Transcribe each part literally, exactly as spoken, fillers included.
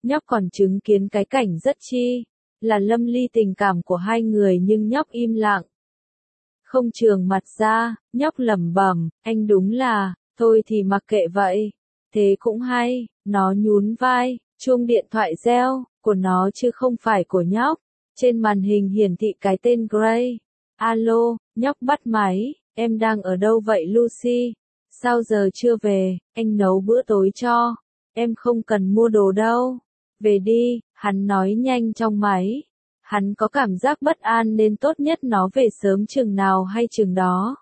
Nhóc còn chứng kiến cái cảnh rất chi là lâm ly tình cảm của hai người nhưng nhóc im lặng. Không trường mặt ra, nhóc lẩm bẩm, anh đúng là, thôi thì mặc kệ vậy. Thế cũng hay, nó nhún vai, chuông điện thoại reo, của nó chứ không phải của nhóc. Trên màn hình hiển thị cái tên Gray. Alo, nhóc bắt máy, em đang ở đâu vậy Lucy? Sao giờ chưa về, anh nấu bữa tối cho. Em không cần mua đồ đâu. Về đi, hắn nói nhanh trong máy. Hắn có cảm giác bất an nên tốt nhất nó về sớm chừng nào hay chừng đó.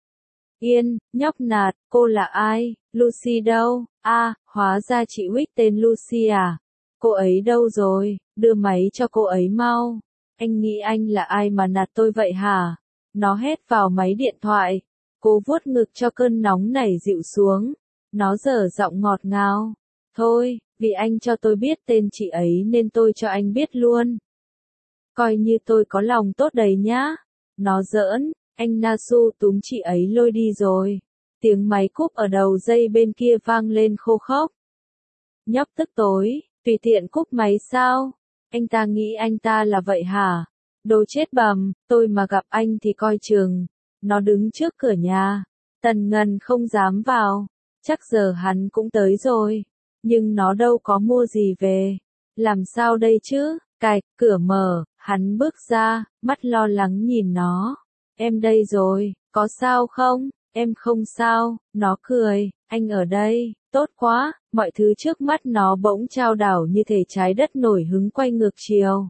Yên, nhóc nạt, cô là ai? Lucy đâu? A, à, hóa ra chị Wick tên Lucy à? Cô ấy đâu rồi? Đưa máy cho cô ấy mau. Anh nghĩ anh là ai mà nạt tôi vậy hả? Nó hét vào máy điện thoại. Cô vuốt ngực cho cơn nóng nảy dịu xuống. Nó dở giọng ngọt ngào. Thôi, vì anh cho tôi biết tên chị ấy nên tôi cho anh biết luôn. Coi như tôi có lòng tốt đầy nhá. Nó giỡn, anh Nasu túm chị ấy lôi đi rồi. Tiếng máy cúp ở đầu dây bên kia vang lên khô khốc. Nhóc tức tối, tùy tiện cúp máy sao? Anh ta nghĩ anh ta là vậy hả? Đồ chết bầm, tôi mà gặp anh thì coi chừng. Nó đứng trước cửa nhà. Tần Ngân không dám vào. Chắc giờ hắn cũng tới rồi. Nhưng nó đâu có mua gì về. Làm sao đây chứ? Cạch, cửa mở, hắn bước ra, mắt lo lắng nhìn nó. Em đây rồi, có sao không? Em không sao, nó cười, anh ở đây, tốt quá, mọi thứ trước mắt nó bỗng chao đảo như thể trái đất nổi hứng quay ngược chiều.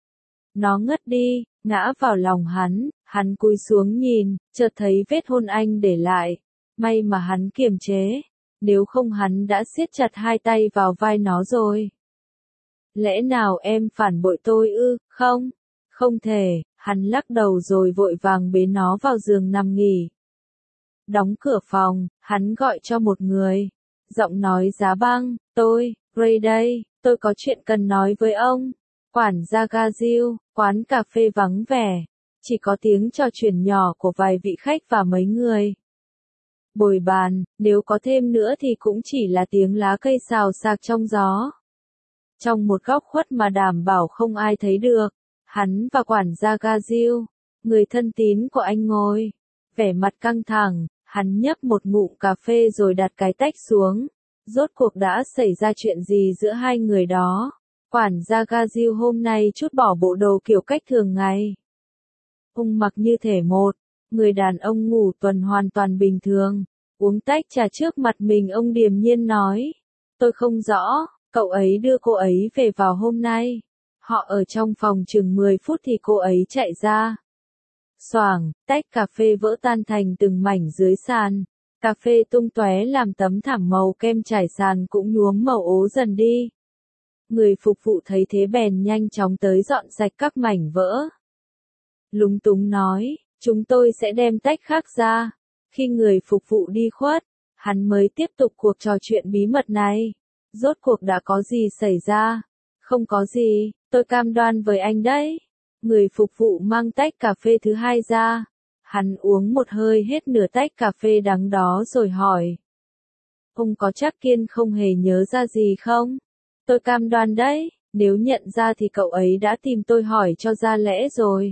Nó ngất đi, ngã vào lòng hắn, hắn cúi xuống nhìn, chợt thấy vết hôn anh để lại. May mà hắn kiềm chế, nếu không hắn đã siết chặt hai tay vào vai nó rồi. Lẽ nào em phản bội tôi ư? Không, không thể, hắn lắc đầu rồi vội vàng bế nó vào giường nằm nghỉ. Đóng cửa phòng, hắn gọi cho một người. Giọng nói giá băng, tôi, Ray đây, tôi có chuyện cần nói với ông. Quản gia Gazil, quán cà phê vắng vẻ. Chỉ có tiếng trò chuyện nhỏ của vài vị khách và mấy người. Bồi bàn, nếu có thêm nữa thì cũng chỉ là tiếng lá cây xào xạc trong gió. Trong một góc khuất mà đảm bảo không ai thấy được, hắn và quản gia Gazil, người thân tín của anh ngồi. Vẻ mặt căng thẳng, hắn nhấp một ngụm cà phê rồi đặt cái tách xuống. Rốt cuộc đã xảy ra chuyện gì giữa hai người đó? Quản gia Gazil hôm nay trút bỏ bộ đồ kiểu cách thường ngày. Ông mặc như thể một, người đàn ông ngủ tuần hoàn toàn bình thường. Uống tách trà trước mặt mình ông điềm nhiên nói. Tôi không rõ, cậu ấy đưa cô ấy về vào hôm nay. Họ ở trong phòng chừng mười phút thì cô ấy chạy ra. Xoảng, tách cà phê vỡ tan thành từng mảnh dưới sàn. Cà phê tung tóe làm tấm thảm màu kem trải sàn cũng nhuốm màu ố dần đi. Người phục vụ thấy thế bèn nhanh chóng tới dọn sạch các mảnh vỡ. Lúng túng nói, chúng tôi sẽ đem tách khác ra. Khi người phục vụ đi khuất, hắn mới tiếp tục cuộc trò chuyện bí mật này. Rốt cuộc đã có gì xảy ra? Không có gì, tôi cam đoan với anh đấy. Người phục vụ mang tách cà phê thứ hai ra. Hắn uống một hơi hết nửa tách cà phê đắng đó rồi hỏi. Ông có chắc Kiên không hề nhớ ra gì không? Tôi cam đoan đấy, nếu nhận ra thì cậu ấy đã tìm tôi hỏi cho ra lẽ rồi.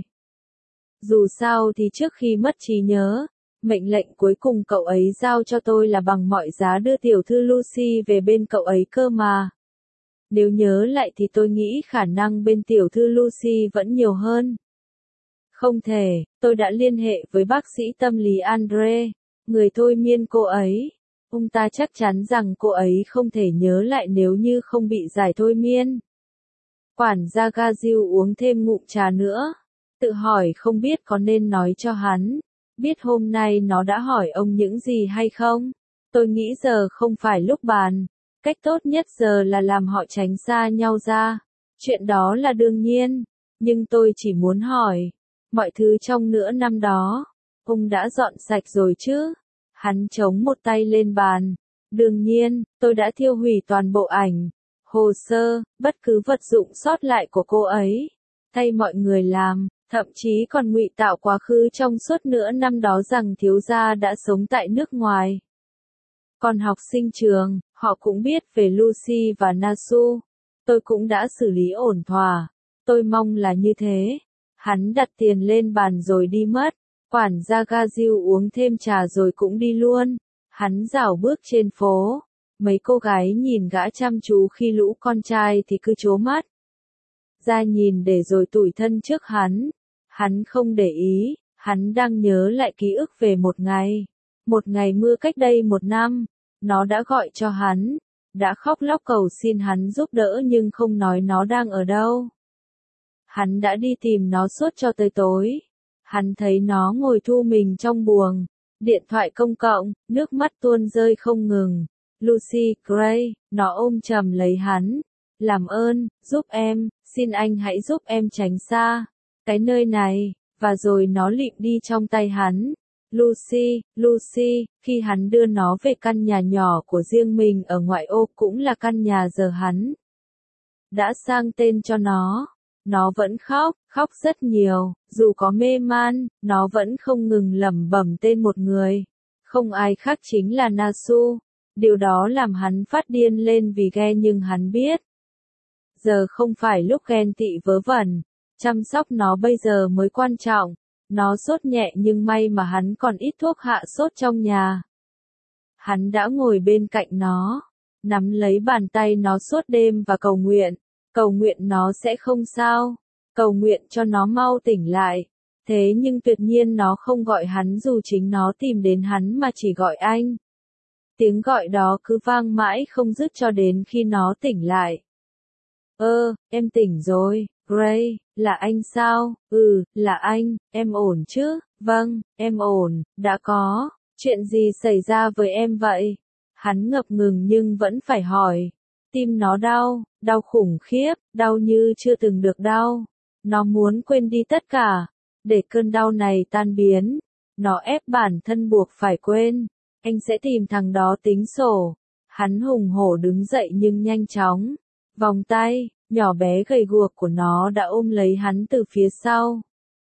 Dù sao thì trước khi mất trí nhớ, mệnh lệnh cuối cùng cậu ấy giao cho tôi là bằng mọi giá đưa tiểu thư Lucy về bên cậu ấy cơ mà. Nếu nhớ lại thì tôi nghĩ khả năng bên tiểu thư Lucy vẫn nhiều hơn. Không thể, tôi đã liên hệ với bác sĩ tâm lý Andre, người thôi miên cô ấy. Ông ta chắc chắn rằng cô ấy không thể nhớ lại nếu như không bị giải thôi miên. Quản gia Gazil uống thêm ngụm trà nữa. Tự hỏi không biết có nên nói cho hắn. Biết hôm nay nó đã hỏi ông những gì hay không? Tôi nghĩ giờ không phải lúc bàn. Cách tốt nhất giờ là làm họ tránh xa nhau ra. Chuyện đó là đương nhiên. Nhưng tôi chỉ muốn hỏi. Mọi thứ trong nửa năm đó. Ông đã dọn sạch rồi chứ? Hắn chống một tay lên bàn. Đương nhiên, tôi đã thiêu hủy toàn bộ ảnh, hồ sơ, bất cứ vật dụng sót lại của cô ấy. Thay mọi người làm, thậm chí còn ngụy tạo quá khứ trong suốt nửa năm đó rằng thiếu gia đã sống tại nước ngoài. Còn học sinh trường, họ cũng biết về Lucy và Nasu. Tôi cũng đã xử lý ổn thỏa. Tôi mong là như thế. Hắn đặt tiền lên bàn rồi đi mất. Quản gia Gaziu uống thêm trà rồi cũng đi luôn. Hắn rảo bước trên phố. Mấy cô gái nhìn gã chăm chú khi lũ con trai thì cứ trố mắt ra nhìn để rồi tủi thân trước hắn. Hắn không để ý, hắn đang nhớ lại ký ức về một ngày. Một ngày mưa cách đây một năm, nó đã gọi cho hắn, đã khóc lóc cầu xin hắn giúp đỡ nhưng không nói nó đang ở đâu. Hắn đã đi tìm nó suốt cho tới tối. Hắn thấy nó ngồi thu mình trong buồng, điện thoại công cộng, nước mắt tuôn rơi không ngừng. Lucy Gray, nó ôm chầm lấy hắn. Làm ơn, giúp em, xin anh hãy giúp em tránh xa cái nơi này, và rồi nó lịm đi trong tay hắn. Lucy, Lucy, khi hắn đưa nó về căn nhà nhỏ của riêng mình ở ngoại ô cũng là căn nhà giờ hắn đã sang tên cho nó. Nó vẫn khóc, khóc rất nhiều, dù có mê man, nó vẫn không ngừng lẩm bẩm tên một người. Không ai khác chính là Nasu. Điều đó làm hắn phát điên lên vì ghen nhưng hắn biết. Giờ không phải lúc ghen tị vớ vẩn, chăm sóc nó bây giờ mới quan trọng. Nó sốt nhẹ nhưng may mà hắn còn ít thuốc hạ sốt trong nhà. Hắn đã ngồi bên cạnh nó, nắm lấy bàn tay nó suốt đêm và cầu nguyện, cầu nguyện nó sẽ không sao, cầu nguyện cho nó mau tỉnh lại. Thế nhưng tuyệt nhiên nó không gọi hắn dù chính nó tìm đến hắn mà chỉ gọi anh. Tiếng gọi đó cứ vang mãi không dứt cho đến khi nó tỉnh lại. Ơ, em tỉnh rồi, Gray, là anh sao? Ừ, là anh, em ổn chứ? Vâng, em ổn, đã có. Chuyện gì xảy ra với em vậy? Hắn ngập ngừng nhưng vẫn phải hỏi. Tim nó đau, đau khủng khiếp, đau như chưa từng được đau. Nó muốn quên đi tất cả, để cơn đau này tan biến. Nó ép bản thân buộc phải quên. Anh sẽ tìm thằng đó tính sổ. Hắn hùng hổ đứng dậy nhưng nhanh chóng. Vòng tay, nhỏ bé gầy guộc của nó đã ôm lấy hắn từ phía sau.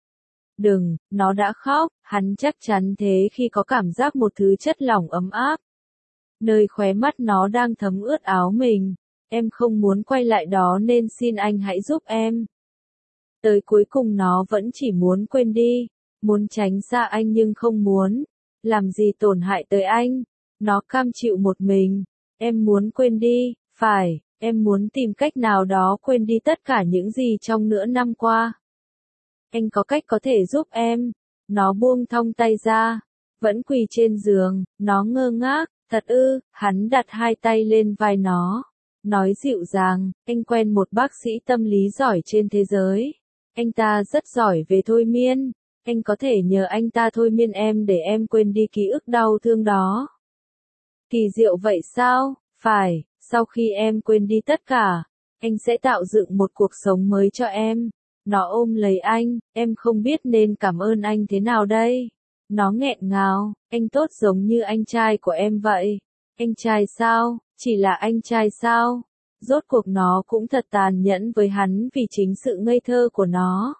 Đừng, nó đã khóc, hắn chắc chắn thế khi có cảm giác một thứ chất lỏng ấm áp. Nơi khóe mắt nó đang thấm ướt áo mình. Em không muốn quay lại đó nên xin anh hãy giúp em. Tới cuối cùng nó vẫn chỉ muốn quên đi, muốn tránh xa anh nhưng không muốn làm gì tổn hại tới anh. Nó cam chịu một mình. Em muốn quên đi, phải, em muốn tìm cách nào đó quên đi tất cả những gì trong nửa năm qua. Anh có cách có thể giúp em. Nó buông thong tay ra, vẫn quỳ trên giường, nó ngơ ngác, thật ư, hắn đặt hai tay lên vai nó, nói dịu dàng, anh quen một bác sĩ tâm lý giỏi trên thế giới. Anh ta rất giỏi về thôi miên. Anh có thể nhờ anh ta thôi miên em để em quên đi ký ức đau thương đó. Kỳ diệu vậy sao? Phải, sau khi em quên đi tất cả, anh sẽ tạo dựng một cuộc sống mới cho em. Nó ôm lấy anh, em không biết nên cảm ơn anh thế nào đây. Nó nghẹn ngào, anh tốt giống như anh trai của em vậy. Anh trai sao? Chỉ là anh trai sao? Rốt cuộc nó cũng thật tàn nhẫn với hắn vì chính sự ngây thơ của nó.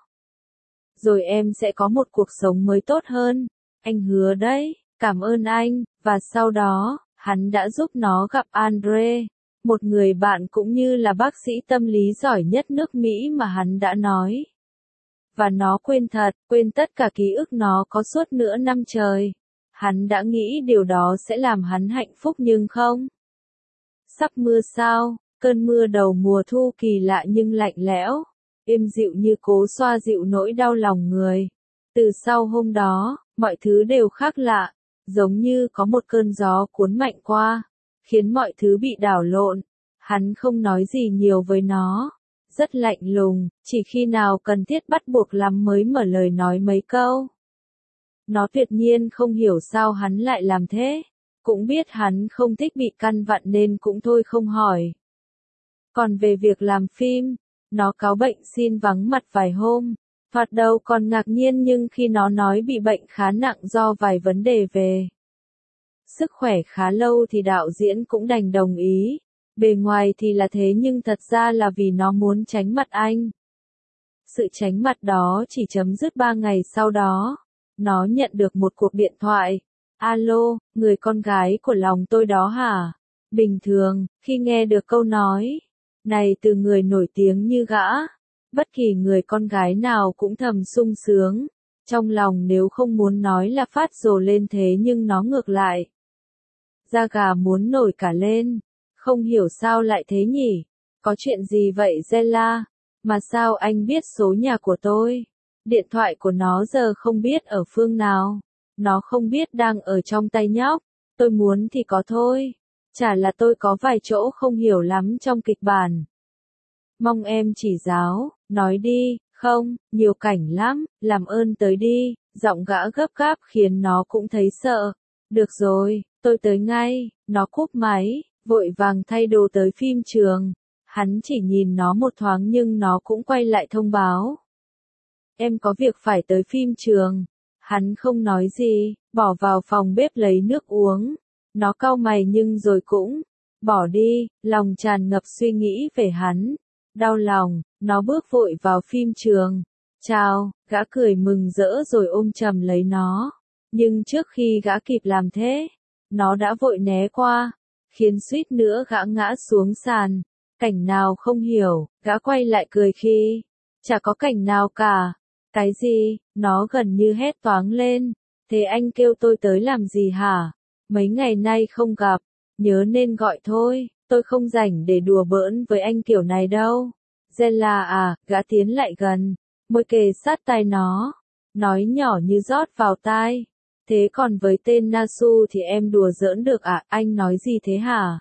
Rồi em sẽ có một cuộc sống mới tốt hơn. Anh hứa đấy, cảm ơn anh, và sau đó, hắn đã giúp nó gặp Andre, một người bạn cũng như là bác sĩ tâm lý giỏi nhất nước Mỹ mà hắn đã nói. Và nó quên thật, quên tất cả ký ức nó có suốt nửa năm trời. Hắn đã nghĩ điều đó sẽ làm hắn hạnh phúc nhưng không. Sắp mưa sao, cơn mưa đầu mùa thu kỳ lạ nhưng lạnh lẽo, êm dịu như cố xoa dịu nỗi đau lòng người. Từ sau hôm đó, mọi thứ đều khác lạ, giống như có một cơn gió cuốn mạnh qua, khiến mọi thứ bị đảo lộn. Hắn không nói gì nhiều với nó, rất lạnh lùng, chỉ khi nào cần thiết bắt buộc lắm mới mở lời nói mấy câu. Nó tuyệt nhiên không hiểu sao hắn lại làm thế, cũng biết hắn không thích bị căn vặn nên cũng thôi không hỏi. Còn về việc làm phim, nó cáo bệnh xin vắng mặt vài hôm. Thoạt đầu còn ngạc nhiên nhưng khi nó nói bị bệnh khá nặng do vài vấn đề về sức khỏe khá lâu thì đạo diễn cũng đành đồng ý. Bề ngoài thì là thế nhưng thật ra là vì nó muốn tránh mặt anh. Sự tránh mặt đó chỉ chấm dứt ba ngày sau đó. Nó nhận được một cuộc điện thoại. Alo, người con gái của lòng tôi đó hả? Bình thường, khi nghe được câu nói Này từ người nổi tiếng như gã, bất kỳ người con gái nào cũng thầm sung sướng, trong lòng nếu không muốn nói là phát rồ lên thế nhưng nó ngược lại. Da gà muốn nổi cả lên, không hiểu sao lại thế nhỉ, có chuyện gì vậy Zella, mà sao anh biết số nhà của tôi, điện thoại của nó giờ không biết ở phương nào, nó không biết đang ở trong tay nhóc, tôi muốn thì có thôi, chả là tôi có vài chỗ không hiểu lắm trong kịch bản. Mong em chỉ giáo, nói đi, không, nhiều cảnh lắm, làm ơn tới đi, giọng gã gấp gáp khiến nó cũng thấy sợ. Được rồi, tôi tới ngay, nó cúp máy, vội vàng thay đồ tới phim trường. Hắn chỉ nhìn nó một thoáng nhưng nó cũng quay lại thông báo. Em có việc phải tới phim trường. Hắn không nói gì, bỏ vào phòng bếp lấy nước uống. Nó cau mày nhưng rồi cũng bỏ đi, lòng tràn ngập suy nghĩ về hắn. Đau lòng, nó bước vội vào phim trường. Chào, gã cười mừng rỡ rồi ôm chầm lấy nó. Nhưng trước khi gã kịp làm thế, nó đã vội né qua, khiến suýt nữa gã ngã xuống sàn. Cảnh nào không hiểu, gã quay lại cười khi, chả có cảnh nào cả. Cái gì, nó gần như hét toáng lên. Thế anh kêu tôi tới làm gì hả? Mấy ngày nay không gặp, nhớ nên gọi thôi, tôi không rảnh để đùa bỡn với anh kiểu này đâu. Zella à, gã tiến lại gần, môi kề sát tai nó, nói nhỏ như rót vào tai. Thế còn với tên Nasu thì em đùa giỡn được à, anh nói gì thế hả?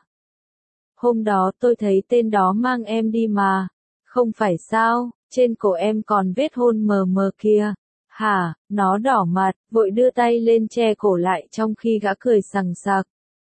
Hôm đó tôi thấy tên đó mang em đi mà. Không phải sao, trên cổ em còn vết hôn mờ mờ kia. Hả, nó đỏ mặt, vội đưa tay lên che cổ lại trong khi gã cười sằng sặc.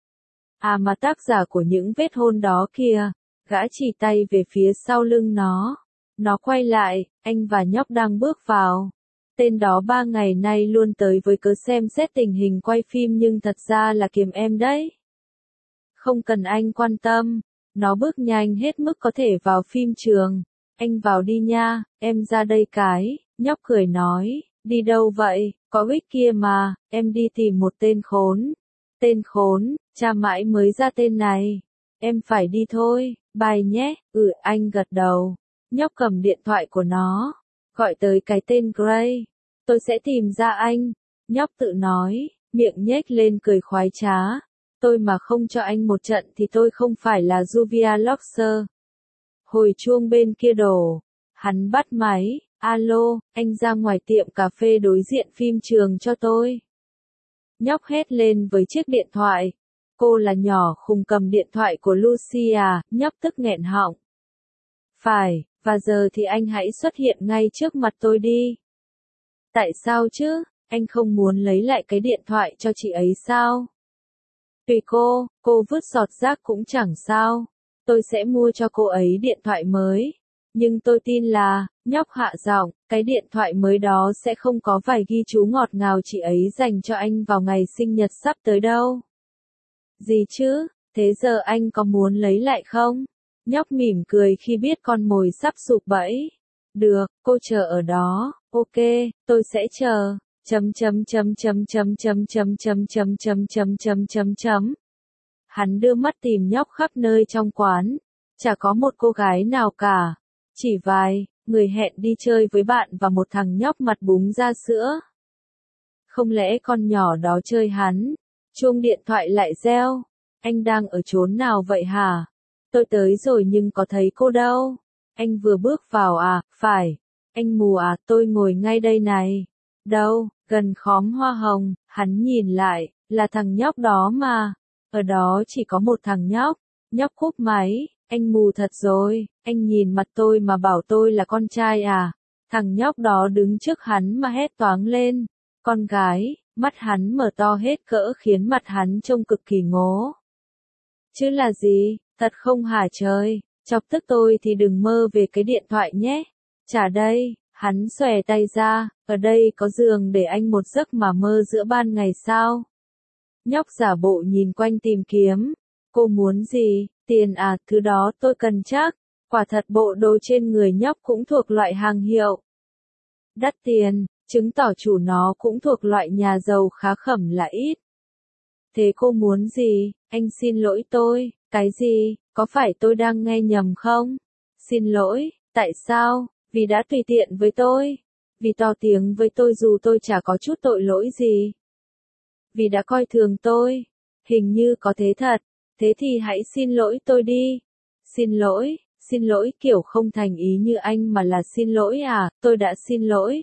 À mà tác giả của những vết hôn đó kìa, gã chỉ tay về phía sau lưng nó. Nó quay lại, anh và nhóc đang bước vào. Tên đó ba ngày nay luôn tới với cớ xem xét tình hình quay phim nhưng thật ra là kiếm em đấy. Không cần anh quan tâm, nó bước nhanh hết mức có thể vào phim trường. Anh vào đi nha, em ra đây cái, nhóc cười nói, đi đâu vậy, có Rick kia mà, em đi tìm một tên khốn. Tên khốn, cha mãi mới ra tên này, em phải đi thôi, bye nhé, ừ anh gật đầu, nhóc cầm điện thoại của nó, gọi tới cái tên Gray, tôi sẽ tìm ra anh, nhóc tự nói, miệng nhếch lên cười khoái trá, tôi mà không cho anh một trận thì tôi không phải là Julia Loxer. Hồi chuông bên kia đổ, hắn bắt máy, alo, anh ra ngoài tiệm cà phê đối diện phim trường cho tôi. Nhóc hét lên với chiếc điện thoại, cô là nhỏ khùng cầm điện thoại của Lucia, nhóc tức nghẹn họng. Phải, và giờ thì anh hãy xuất hiện ngay trước mặt tôi đi. Tại sao chứ, anh không muốn lấy lại cái điện thoại cho chị ấy sao? Tùy cô, cô vứt giọt rác cũng chẳng sao. Tôi sẽ mua cho cô ấy điện thoại mới. Nhưng tôi tin là, nhóc hạ giọng, cái điện thoại mới đó sẽ không có vài ghi chú ngọt ngào chị ấy dành cho anh vào ngày sinh nhật sắp tới đâu. Gì chứ, thế giờ anh có muốn lấy lại không? Nhóc mỉm cười khi biết con mồi sắp sụp bẫy. Được, cô chờ ở đó, ok, tôi sẽ chờ. Chấm chấm chấm chấm chấm chấm chấm chấm chấm chấm chấm chấm chấm chấm. Hắn đưa mắt tìm nhóc khắp nơi trong quán, chả có một cô gái nào cả, chỉ vài người hẹn đi chơi với bạn và một thằng nhóc mặt búng ra sữa. Không lẽ con nhỏ đó chơi hắn? Chuông điện thoại lại reo. Anh đang ở chốn nào vậy hả? Tôi tới rồi nhưng có thấy cô đâu. Anh vừa bước vào à? Phải. Anh mù à? Tôi ngồi ngay đây này. Đâu? Gần khóm hoa hồng. Hắn nhìn lại, là thằng nhóc đó mà. Ở đó chỉ có một thằng nhóc. Nhóc cúp máy. Anh mù thật rồi. Anh nhìn mặt tôi mà bảo tôi là con trai à? Thằng nhóc đó đứng trước hắn mà hét toáng lên. Con gái, mắt hắn mở to hết cỡ khiến mặt hắn trông cực kỳ ngố. Chứ là gì, thật không hả trời, chọc tức tôi thì đừng mơ về cái điện thoại nhé. Trả đây, hắn xòe tay ra, ở đây có giường để anh một giấc mà mơ giữa ban ngày sao? Nhóc giả bộ nhìn quanh tìm kiếm. Cô muốn gì, tiền à, thứ đó tôi cần chắc. Quả thật bộ đồ trên người nhóc cũng thuộc loại hàng hiệu. Đắt tiền, chứng tỏ chủ nó cũng thuộc loại nhà giàu khá khẩm là ít. Thế cô muốn gì, anh xin lỗi tôi, cái gì, có phải tôi đang nghe nhầm không? Xin lỗi, tại sao? Vì đã tùy tiện với tôi. Vì to tiếng với tôi dù tôi chả có chút tội lỗi gì. Vì đã coi thường tôi. Hình như có thế thật. Thế thì hãy xin lỗi tôi đi. Xin lỗi, xin lỗi kiểu không thành ý như anh mà là xin lỗi à, tôi đã xin lỗi.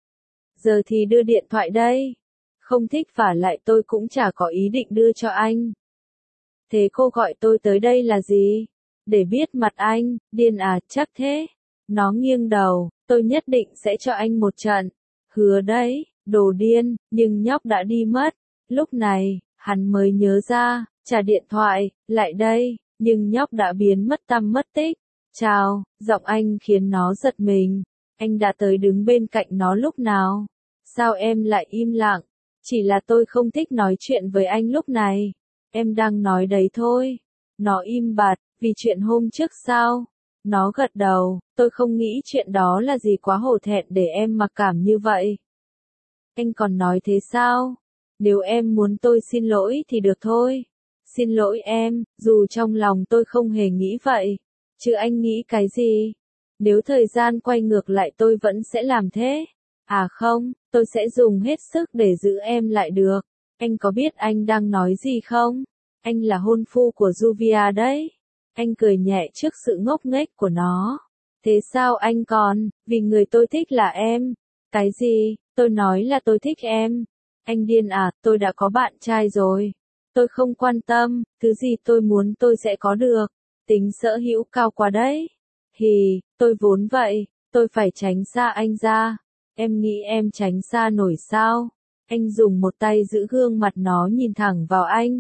Giờ thì đưa điện thoại đây. Không thích vả lại tôi cũng chả có ý định đưa cho anh. Thế cô gọi tôi tới đây là gì? Để biết mặt anh, điên à, chắc thế. Nó nghiêng đầu, tôi nhất định sẽ cho anh một trận. Hứa đấy, đồ điên, nhưng nhóc đã đi mất. Lúc này, hắn mới nhớ ra, trả điện thoại, lại đây, nhưng nhóc đã biến mất tăm mất tích. Chào, giọng anh khiến nó giật mình. Anh đã tới đứng bên cạnh nó lúc nào? Sao em lại im lặng? Chỉ là tôi không thích nói chuyện với anh lúc này. Em đang nói đấy thôi. Nó im bặt, vì chuyện hôm trước sao? Nó gật đầu, tôi không nghĩ chuyện đó là gì quá hổ thẹn để em mặc cảm như vậy. Anh còn nói thế sao? Nếu em muốn tôi xin lỗi thì được thôi. Xin lỗi em, dù trong lòng tôi không hề nghĩ vậy. Chứ anh nghĩ cái gì? Nếu thời gian quay ngược lại tôi vẫn sẽ làm thế. À không, tôi sẽ dùng hết sức để giữ em lại được. Anh có biết anh đang nói gì không? Anh là hôn phu của Juvia đấy. Anh cười nhẹ trước sự ngốc nghếch của nó. Thế sao anh còn, vì người tôi thích là em. Cái gì, tôi nói là tôi thích em. Anh điên à, tôi đã có bạn trai rồi. Tôi không quan tâm, thứ gì tôi muốn tôi sẽ có được. Tính sở hữu cao quá đấy. Hì, tôi vốn vậy, tôi phải tránh xa anh ra. Em nghĩ em tránh xa nổi sao? Anh dùng một tay giữ gương mặt nó nhìn thẳng vào anh.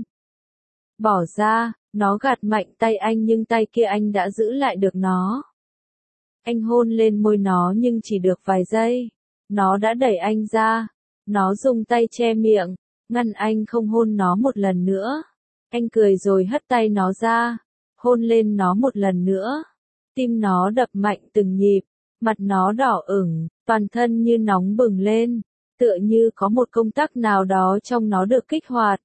Bỏ ra, nó gạt mạnh tay anh nhưng tay kia anh đã giữ lại được nó. Anh hôn lên môi nó nhưng chỉ được vài giây. Nó đã đẩy anh ra. Nó dùng tay che miệng, ngăn anh không hôn nó một lần nữa. Anh cười rồi hất tay nó ra, hôn lên nó một lần nữa. Tim nó đập mạnh từng nhịp, mặt nó đỏ ửng, toàn thân như nóng bừng lên, tựa như có một công tắc nào đó trong nó được kích hoạt.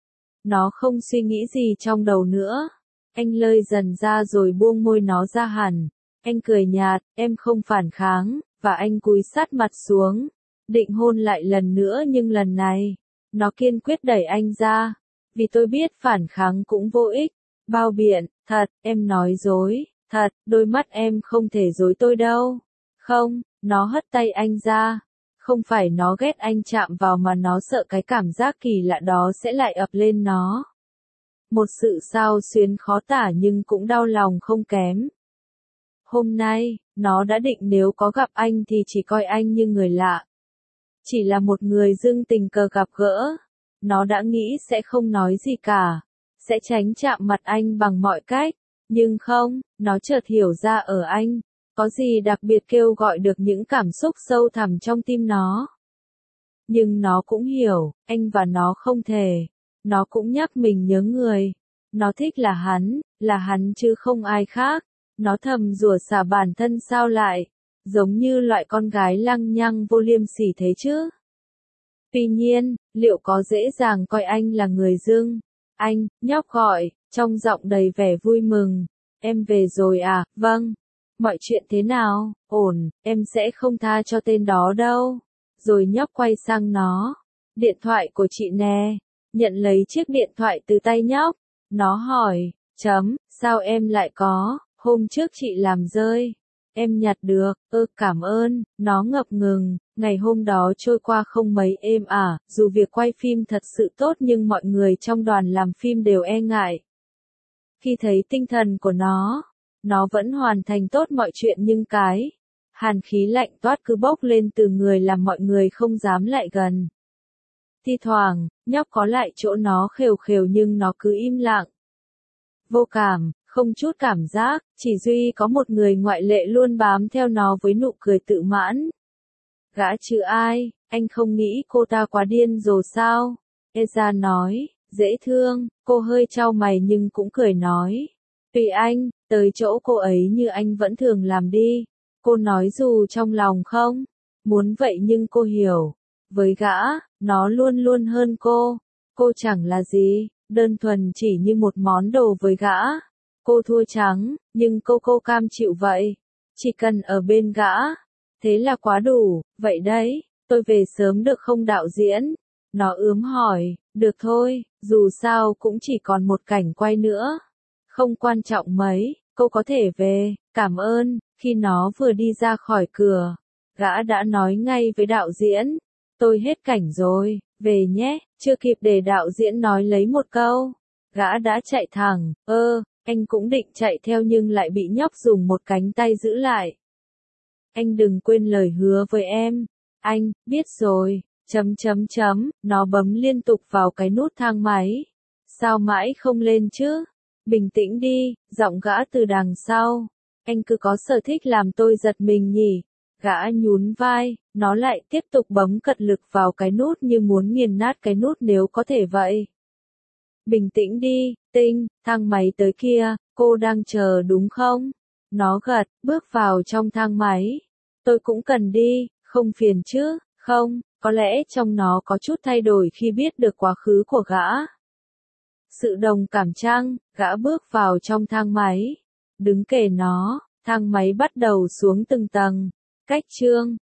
Nó không suy nghĩ gì trong đầu nữa. Anh lơi dần ra rồi buông môi nó ra hẳn. Anh cười nhạt, em không phản kháng, và anh cúi sát mặt xuống, định hôn lại lần nữa nhưng lần này, nó kiên quyết đẩy anh ra. Vì tôi biết phản kháng cũng vô ích. Bao biện, thật, em nói dối, thật, đôi mắt em không thể dối tôi đâu. Không, nó hất tay anh ra. Không phải nó ghét anh chạm vào mà nó sợ cái cảm giác kỳ lạ đó sẽ lại ập lên nó. Một sự xao xuyến khó tả nhưng cũng đau lòng không kém. Hôm nay, nó đã định nếu có gặp anh thì chỉ coi anh như người lạ. Chỉ là một người dưng tình cờ gặp gỡ. Nó đã nghĩ sẽ không nói gì cả. Sẽ tránh chạm mặt anh bằng mọi cách. Nhưng không, nó chợt hiểu ra ở anh. Có gì đặc biệt kêu gọi được những cảm xúc sâu thẳm trong tim nó. Nhưng nó cũng hiểu, anh và nó không thể. Nó cũng nhắc mình nhớ người. Nó thích là hắn, là hắn chứ không ai khác. Nó thầm rủa xả bản thân sao lại. Giống như loại con gái lăng nhăng vô liêm sỉ thế chứ. Tuy nhiên, liệu có dễ dàng coi anh là người dưng? Anh, nhóc gọi, trong giọng đầy vẻ vui mừng. Em về rồi à, vâng. Mọi chuyện thế nào? Ổn, em sẽ không tha cho tên đó đâu. Rồi nhóc quay sang nó. Điện thoại của chị nè. Nhận lấy chiếc điện thoại từ tay nhóc. Nó hỏi, chấm, sao em lại có, hôm trước chị làm rơi. Em nhặt được, ơ cảm ơn, nó ngập ngừng, ngày hôm đó trôi qua không mấy êm ả, dù việc quay phim thật sự tốt nhưng mọi người trong đoàn làm phim đều e ngại. Khi thấy tinh thần của nó, nó vẫn hoàn thành tốt mọi chuyện nhưng cái hàn khí lạnh toát cứ bốc lên từ người làm mọi người không dám lại gần. Thi thoảng, nhóc có lại chỗ nó khều khều nhưng nó cứ im lặng. Vô cảm, không chút cảm giác, chỉ duy có một người ngoại lệ luôn bám theo nó với nụ cười tự mãn. Gã chứ ai, anh không nghĩ cô ta quá điên rồi sao? Eza nói, dễ thương, cô hơi chau mày nhưng cũng cười nói. Tùy anh, tới chỗ cô ấy như anh vẫn thường làm đi. Cô nói dù trong lòng không muốn vậy nhưng cô hiểu. Với gã, nó luôn luôn hơn cô. Cô chẳng là gì, đơn thuần chỉ như một món đồ với gã. cô thua trắng, nhưng cô cô cam chịu vậy. Chỉ cần ở bên gã. Thế là quá đủ, vậy đấy, tôi về sớm được không đạo diễn? Nó ướm hỏi, được thôi, dù sao cũng chỉ còn một cảnh quay nữa. Không quan trọng mấy, cô có thể về, cảm ơn. Khi nó vừa đi ra khỏi cửa, gã đã nói ngay với đạo diễn, tôi hết cảnh rồi, về nhé. Chưa kịp để đạo diễn nói lấy một câu, gã đã chạy thẳng, ơ, anh cũng định chạy theo nhưng lại bị nhóc dùng một cánh tay giữ lại. Anh đừng quên lời hứa với em. Anh, biết rồi, chấm chấm chấm, nó bấm liên tục vào cái nút thang máy. Sao mãi không lên chứ? Bình tĩnh đi, giọng gã từ đằng sau. Anh cứ có sở thích làm tôi giật mình nhỉ? Gã nhún vai, nó lại tiếp tục bấm cật lực vào cái nút như muốn nghiền nát cái nút nếu có thể vậy. Bình tĩnh đi, Tinh, thang máy tới kia, cô đang chờ đúng không? Nó gật, bước vào trong thang máy. Tôi cũng cần đi, không phiền chứ, không, có lẽ trong nó có chút thay đổi khi biết được quá khứ của gã. Sự đồng cảm chăng, gã bước vào trong thang máy. Đứng kề nó, thang máy bắt đầu xuống từng tầng. Cách chương